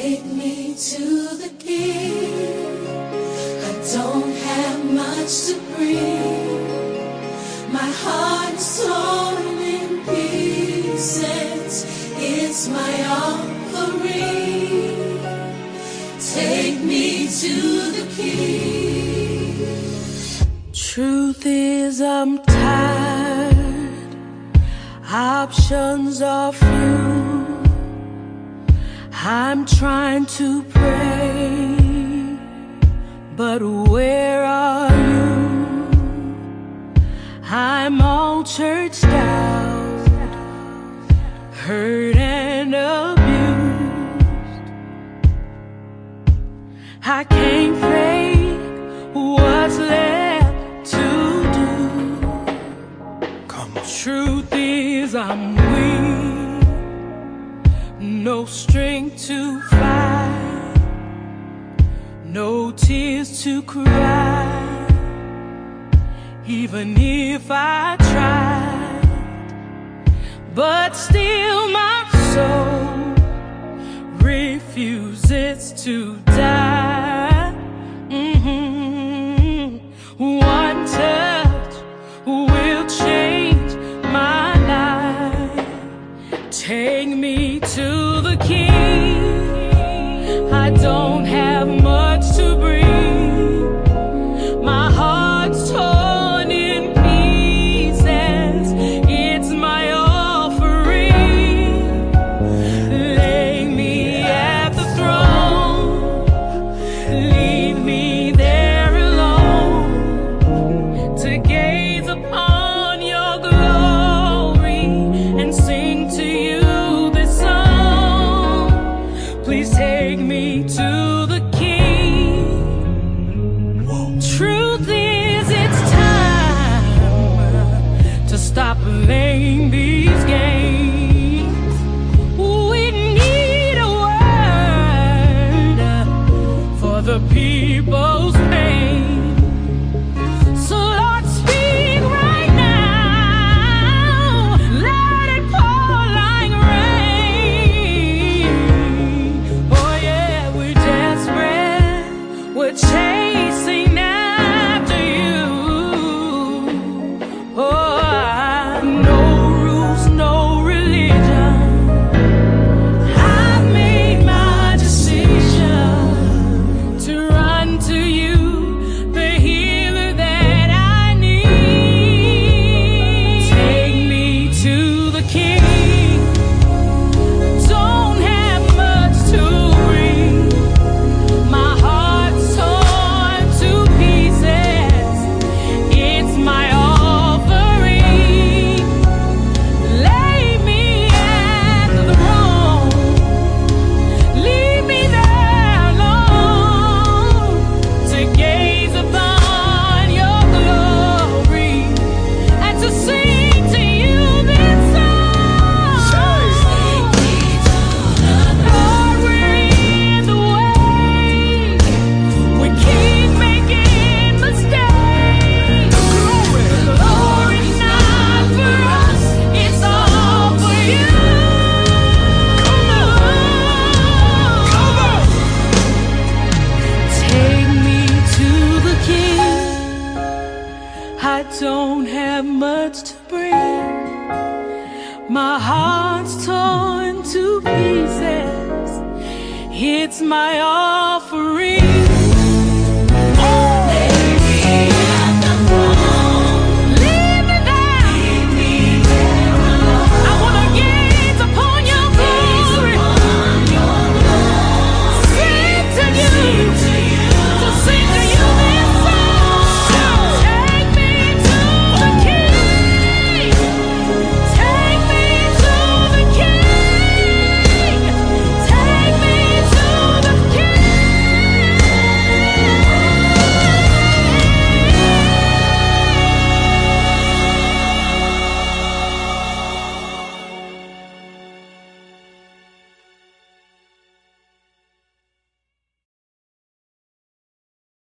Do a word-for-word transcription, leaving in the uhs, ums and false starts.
Take me to the King. I don't have much to bring. My heart is torn in pieces. It's my offering. Take me to the King. Truth is, I'm tired. Options are few. I'm trying to pray, but where are you? I'm all churched out, hurt and abused. I can't fake what's left to do. Come on. Truth is, I'm weak, no strength to fight, no tears to cry. Even if I tried, but still my soul refuses to die. Mm-hmm. One touch will change my life. Take me to the King. I don't have much to bring. My heart's torn in pieces. It's my offering. Lay me at the throne. Leave me there alone to gaze upon your glory and sing to you. Please take me to the King. Truth is, it's time to stop playing these games. We need a word for the people's pain. So Lord, speak right now. Let it pour like rain. We're chasing after you. Oh, no rules, no religion. I've made my decision to run to you, the healer that I need. Take me to the King. Don't have much to bring. My heart I don't have much to bring. My heart's torn to pieces. It's my offering.